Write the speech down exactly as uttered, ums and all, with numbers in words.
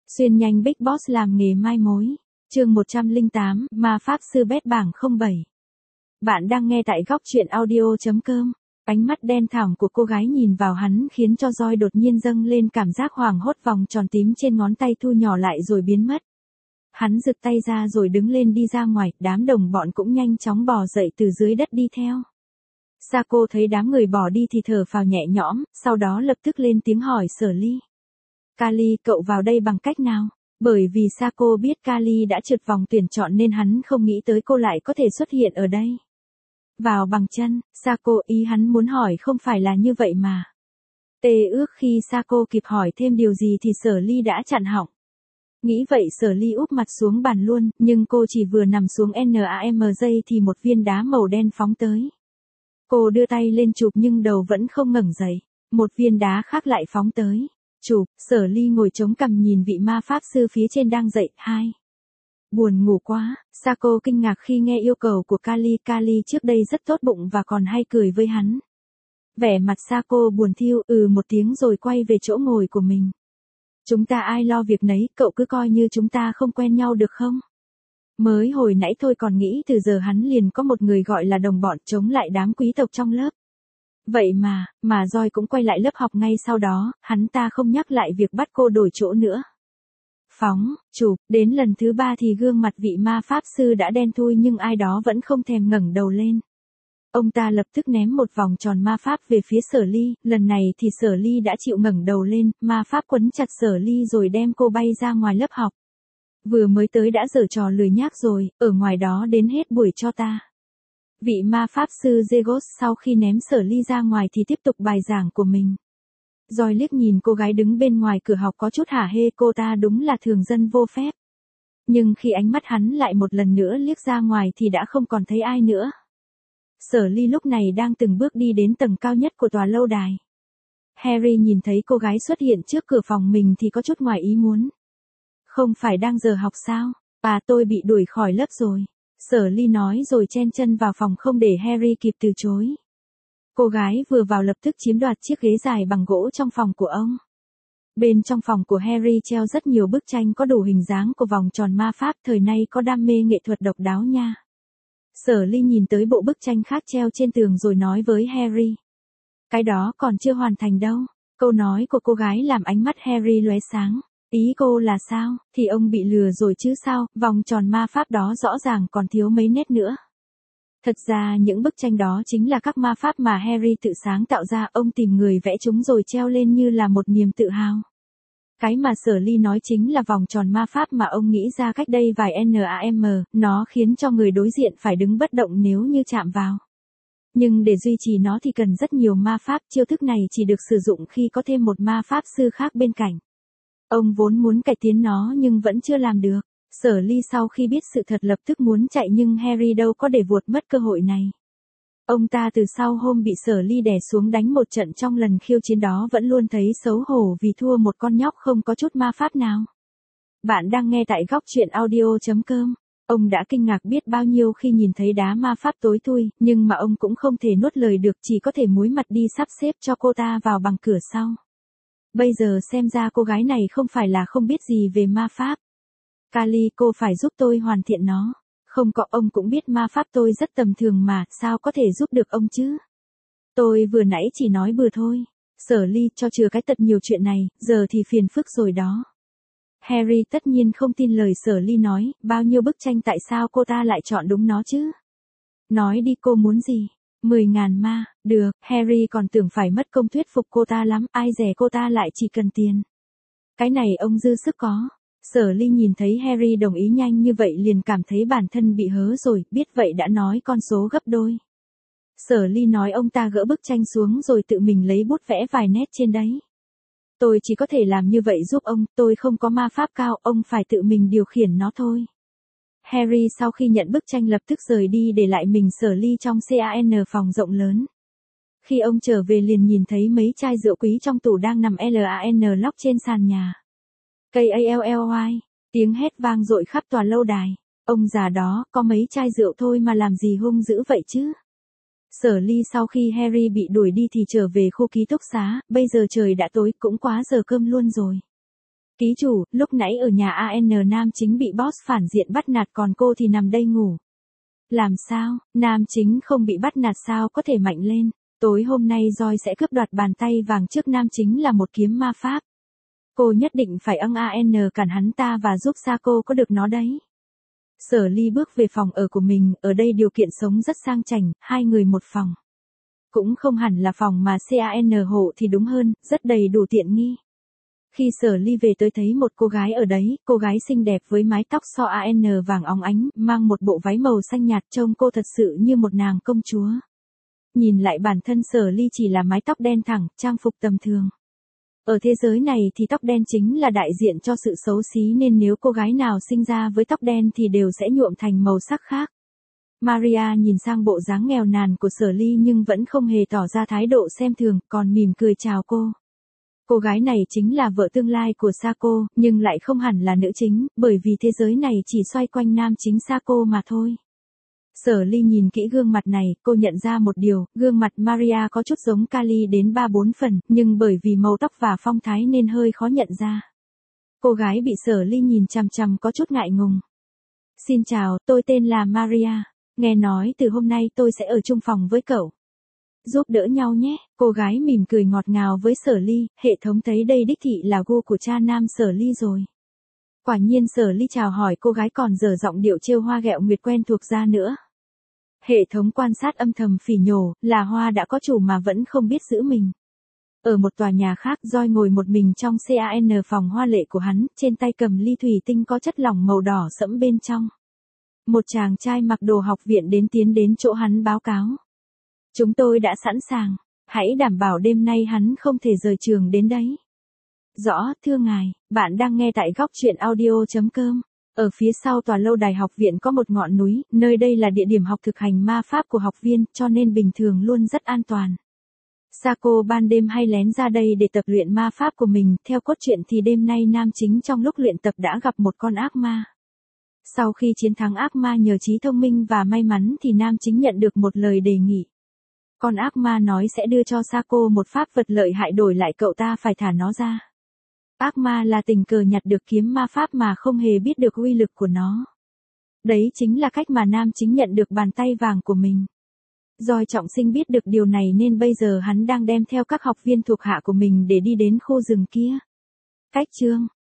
Xuyên nhanh Big Boss làm nghề mai mối. Chương một trăm lẻ tám, Ma Pháp Sư Bét bảng không bảy. Bạn đang nghe tại góc truyện audio chấm com. Ánh mắt đen thẳm của cô gái nhìn vào hắn khiến cho Joy đột nhiên dâng lên cảm giác hoảng hốt, vòng tròn tím trên ngón tay thu nhỏ lại rồi biến mất. Hắn giật tay ra rồi đứng lên đi ra ngoài, đám đồng bọn cũng nhanh chóng bò dậy từ dưới đất đi theo. Sako thấy đám người bỏ đi thì thở phào nhẹ nhõm, sau đó lập tức lên tiếng hỏi Sở Ly. Kali, cậu vào đây bằng cách nào? Bởi vì Sako biết Kali đã trượt vòng tuyển chọn nên hắn không nghĩ tới cô lại có thể xuất hiện ở đây. Vào bằng chân, Sako, ý hắn muốn hỏi không phải là như vậy mà. Tê ước khi Sako kịp hỏi thêm điều gì thì Sở Ly đã chặn họng. Nghĩ vậy Sở Ly úp mặt xuống bàn luôn, nhưng cô chỉ vừa nằm xuống nam giây thì một viên đá màu đen phóng tới. Cô đưa tay lên chụp nhưng đầu vẫn không ngẩng dậy, một viên đá khác lại phóng tới. Chụp, Sở Ly ngồi chống cằm nhìn vị ma pháp sư phía trên đang dậy. Hai. Buồn ngủ quá, Sako kinh ngạc khi nghe yêu cầu của Kali. Kali trước đây rất tốt bụng và còn hay cười với hắn. Vẻ mặt Sako buồn thiu, ừ một tiếng rồi quay về chỗ ngồi của mình. Chúng ta ai lo việc nấy, cậu cứ coi như chúng ta không quen nhau được không? Mới hồi nãy thôi còn nghĩ từ giờ hắn liền có một người gọi là đồng bọn chống lại đám quý tộc trong lớp. Vậy mà, mà Joy cũng quay lại lớp học ngay sau đó, hắn ta không nhắc lại việc bắt cô đổi chỗ nữa. Phóng, chụp, đến lần thứ ba thì gương mặt vị ma pháp sư đã đen thui nhưng ai đó vẫn không thèm ngẩng đầu lên. Ông ta lập tức ném một vòng tròn ma pháp về phía Sở Ly, lần này thì Sở Ly đã chịu ngẩng đầu lên, ma pháp quấn chặt Sở Ly rồi đem cô bay ra ngoài lớp học. Vừa mới tới đã giở trò lười nhác rồi, ở ngoài đó đến hết buổi cho ta. Vị ma pháp sư Zegos sau khi ném Sở Ly ra ngoài thì tiếp tục bài giảng của mình. Joy liếc nhìn cô gái đứng bên ngoài cửa học có chút hả hê, cô ta đúng là thường dân vô phép. Nhưng khi ánh mắt hắn lại một lần nữa liếc ra ngoài thì đã không còn thấy ai nữa. Sở Ly lúc này đang từng bước đi đến tầng cao nhất của tòa lâu đài. Harry nhìn thấy cô gái xuất hiện trước cửa phòng mình thì có chút ngoài ý muốn. Không phải đang giờ học sao? À, tôi bị đuổi khỏi lớp rồi. Sở Ly nói rồi chen chân vào phòng không để Harry kịp từ chối. Cô gái vừa vào lập tức chiếm đoạt chiếc ghế dài bằng gỗ trong phòng của ông. Bên trong phòng của Harry treo rất nhiều bức tranh có đủ hình dáng của vòng tròn ma pháp, thời nay có đam mê nghệ thuật độc đáo nha. Sở Ly nhìn tới bộ bức tranh khác treo trên tường rồi nói với Harry. Cái đó còn chưa hoàn thành đâu. Câu nói của cô gái làm ánh mắt Harry lóe sáng. Ý cô là sao, thì ông bị lừa rồi chứ sao, vòng tròn ma pháp đó rõ ràng còn thiếu mấy nét nữa. Thật ra những bức tranh đó chính là các ma pháp mà Harry tự sáng tạo ra, ông tìm người vẽ chúng rồi treo lên như là một niềm tự hào. Cái mà Sở Ly nói chính là vòng tròn ma pháp mà ông nghĩ ra cách đây vài năm, nó khiến cho người đối diện phải đứng bất động nếu như chạm vào. Nhưng để duy trì nó thì cần rất nhiều ma pháp, chiêu thức này chỉ được sử dụng khi có thêm một ma pháp sư khác bên cạnh. Ông vốn muốn cải tiến nó nhưng vẫn chưa làm được. Sở Ly sau khi biết sự thật lập tức muốn chạy nhưng Harry đâu có để vuột mất cơ hội này. Ông ta từ sau hôm bị Sở Ly đè xuống đánh một trận trong lần khiêu chiến đó vẫn luôn thấy xấu hổ vì thua một con nhóc không có chút ma pháp nào. Bạn đang nghe tại góc truyện audio chấm com. Ông đã kinh ngạc biết bao nhiêu khi nhìn thấy đá ma pháp tối thui, nhưng mà ông cũng không thể nuốt lời được, chỉ có thể múi mặt đi sắp xếp cho cô ta vào bằng cửa sau. Bây giờ xem ra cô gái này không phải là không biết gì về ma pháp. Kali, cô phải giúp tôi hoàn thiện nó. Không có, ông cũng biết ma pháp tôi rất tầm thường mà, sao có thể giúp được ông chứ? Tôi vừa nãy chỉ nói bừa thôi. Sở Ly, cho chừa cái tật nhiều chuyện này, giờ thì phiền phức rồi đó. Harry tất nhiên không tin lời Sở Ly nói, bao nhiêu bức tranh tại sao cô ta lại chọn đúng nó chứ? Nói đi, cô muốn gì? Mười ngàn ma, được, Harry còn tưởng phải mất công thuyết phục cô ta lắm, ai dè cô ta lại chỉ cần tiền. Cái này ông dư sức có. Sở Ly nhìn thấy Harry đồng ý nhanh như vậy liền cảm thấy bản thân bị hớ rồi, biết vậy đã nói con số gấp đôi. Sở Ly nói ông ta gỡ bức tranh xuống rồi tự mình lấy bút vẽ vài nét trên đấy. Tôi chỉ có thể làm như vậy giúp ông, tôi không có ma pháp cao, ông phải tự mình điều khiển nó thôi. Harry sau khi nhận bức tranh lập tức rời đi để lại mình Sở Ly trong can phòng rộng lớn. Khi ông trở về liền nhìn thấy mấy chai rượu quý trong tủ đang nằm lan lóc trên sàn nhà. Cây a lờ y, tiếng hét vang dội khắp tòa lâu đài. Ông già đó, có mấy chai rượu thôi mà làm gì hung dữ vậy chứ? Sở Ly sau khi Harry bị đuổi đi thì trở về khu ký túc xá, bây giờ trời đã tối cũng quá giờ cơm luôn rồi. Ký chủ, lúc nãy ở nhà a en nam chính bị boss phản diện bắt nạt còn cô thì nằm đây ngủ. Làm sao, nam chính không bị bắt nạt sao có thể mạnh lên. Tối hôm nay Joy sẽ cướp đoạt bàn tay vàng trước nam chính là một kiếm ma pháp. Cô nhất định phải âng a en cản hắn ta và giúp Sako có được nó đấy. Sở Ly bước về phòng ở của mình, ở đây điều kiện sống rất sang chảnh, hai người một phòng. Cũng không hẳn là phòng mà can hộ thì đúng hơn, rất đầy đủ tiện nghi. Khi Sở Ly về tới thấy một cô gái ở đấy, cô gái xinh đẹp với mái tóc so an vàng óng ánh, mang một bộ váy màu xanh nhạt trông cô thật sự như một nàng công chúa. Nhìn lại bản thân Sở Ly chỉ là mái tóc đen thẳng, trang phục tầm thường. Ở thế giới này thì tóc đen chính là đại diện cho sự xấu xí nên nếu cô gái nào sinh ra với tóc đen thì đều sẽ nhuộm thành màu sắc khác. Maria nhìn sang bộ dáng nghèo nàn của Sở Ly nhưng vẫn không hề tỏ ra thái độ xem thường, còn mỉm cười chào cô. Cô gái này chính là vợ tương lai của Sako, nhưng lại không hẳn là nữ chính, bởi vì thế giới này chỉ xoay quanh nam chính Sako mà thôi. Sở Ly nhìn kỹ gương mặt này, cô nhận ra một điều, gương mặt Maria có chút giống Kali đến ba bốn phần, nhưng bởi vì màu tóc và phong thái nên hơi khó nhận ra. Cô gái bị Sở Ly nhìn chằm chằm có chút ngại ngùng. Xin chào, tôi tên là Maria. Nghe nói từ hôm nay tôi sẽ ở chung phòng với cậu. Giúp đỡ nhau nhé, cô gái mỉm cười ngọt ngào với Sở Ly, hệ thống thấy đây đích thị là gu của cha nam Sở Ly rồi. Quả nhiên Sở Ly chào hỏi cô gái còn dở giọng điệu trêu hoa ghẹo nguyệt quen thuộc ra nữa. Hệ thống quan sát âm thầm phỉ nhổ, là Hoa đã có chủ mà vẫn không biết giữ mình. Ở một tòa nhà khác, Joy ngồi một mình trong can phòng hoa lệ của hắn, trên tay cầm ly thủy tinh có chất lỏng màu đỏ sẫm bên trong. Một chàng trai mặc đồ học viện đến tiến đến chỗ hắn báo cáo. Chúng tôi đã sẵn sàng, hãy đảm bảo đêm nay hắn không thể rời trường đến đấy. Rõ, thưa ngài, bạn đang nghe tại góc truyện audio chấm com. Ở phía sau tòa lâu đài học viện có một ngọn núi, nơi đây là địa điểm học thực hành ma pháp của học viên, cho nên bình thường luôn rất an toàn. Sako ban đêm hay lén ra đây để tập luyện ma pháp của mình, theo cốt truyện thì đêm nay nam chính trong lúc luyện tập đã gặp một con ác ma. Sau khi chiến thắng ác ma nhờ trí thông minh và may mắn thì nam chính nhận được một lời đề nghị. Con ác ma nói sẽ đưa cho Sako một pháp vật lợi hại đổi lại cậu ta phải thả nó ra. Ác ma là tình cờ nhặt được kiếm ma pháp mà không hề biết được uy lực của nó. Đấy chính là cách mà nam chính nhận được bàn tay vàng của mình. Joy trọng sinh biết được điều này nên bây giờ hắn đang đem theo các học viên thuộc hạ của mình để đi đến khu rừng kia. Cách chương